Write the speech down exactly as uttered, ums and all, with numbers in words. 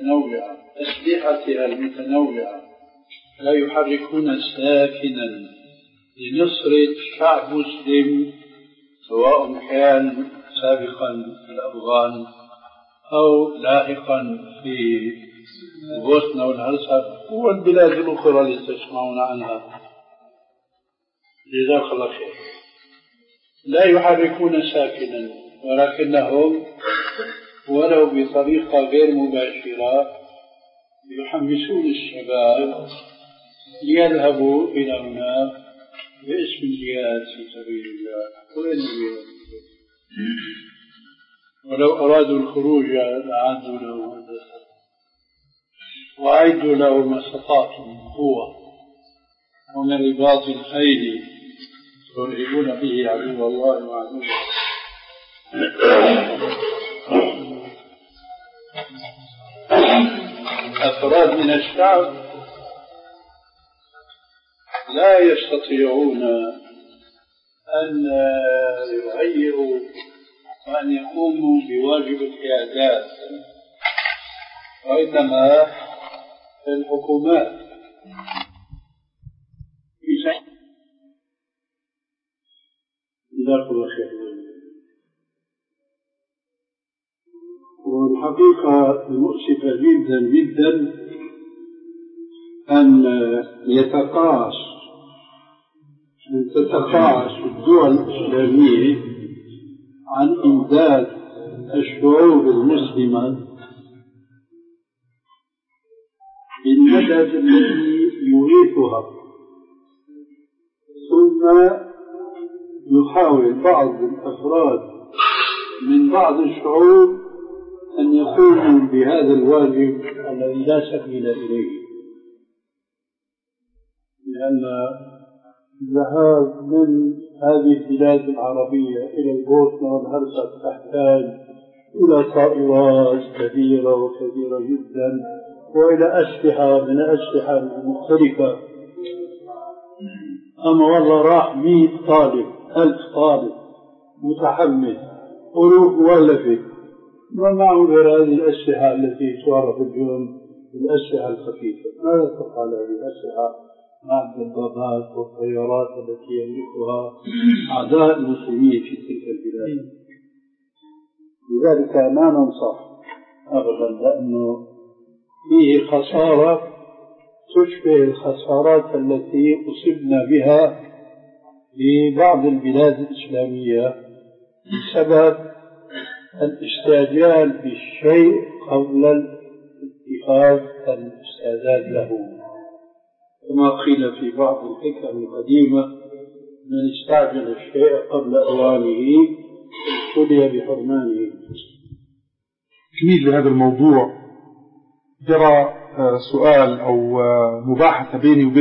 المتنوعة أسلحتها المتنوعة لا يحركون ساكنا لنصرة شعب مسلم، سواء كان سابقا في الأفغان أو لاحقا في البوسنة والهرسك والبلاد الأخرى التي تسمعون عنها. جزاك الله خير. لا يحركون ساكنا، ولكنهم ولو بطريقة غير مباشرة يحمسون الشباب ليذهبوا إلى هناك باسم الجهاد في سبيل الله. ولو أرادوا الخروج أعدوا له وأعدوا له ما استطعتم من قوة ومن رباط الخيل ترهبون به عدو الله وعدوه. أفراد من الشعب لا يستطيعون أن يغيروا وأن يقوموا بواجب القيادات، وإنما الحكومات. جزاك الله خير. والحقيقة المؤسفة جدا جدا أن يتقاعس أن تتقاعس الدول الإسلامية عن إمداد الشعوب المسلمة بالمدد الذي يغيثها، ثم يحاول بعض الأفراد من بعض الشعوب أن يقوموا بهذا الواجب الذي لا سبيل إليه، لأن الذهاب من هذه البلاد العربية إلى البوسنة والهرسك تحتاج إلى طائرات كبيرة وكبيرة جدا، وإلى أسلحة من الأسلحة المختلفة. أما والله راح مئة طالب ألف طالب متحمس ألوف مؤلفة ما معه غير هذه الأسلحة التي تعرف اليوم بالأسلحة الخفيفة. ماذا تفعل هذه الأسلحة مع الدبابات والطيارات التي يملكها أعداء المسلمين في تلك البلاد؟ لذلك ما ننصح أبدا، لأنه فيه خسارة تشبه الخسارات التي أصبنا بها في بعض البلاد الإسلامية بسبب الاستعجال بالشيء قبل اتخاذ الاستعداد له، كما قيل في بعض الحكم القديمة: من استعجل الشيء قبل أوانه ابتلي بحرمانه. تكميل لهذا الموضوع، جرى سؤال أو مباحثة بيني وبين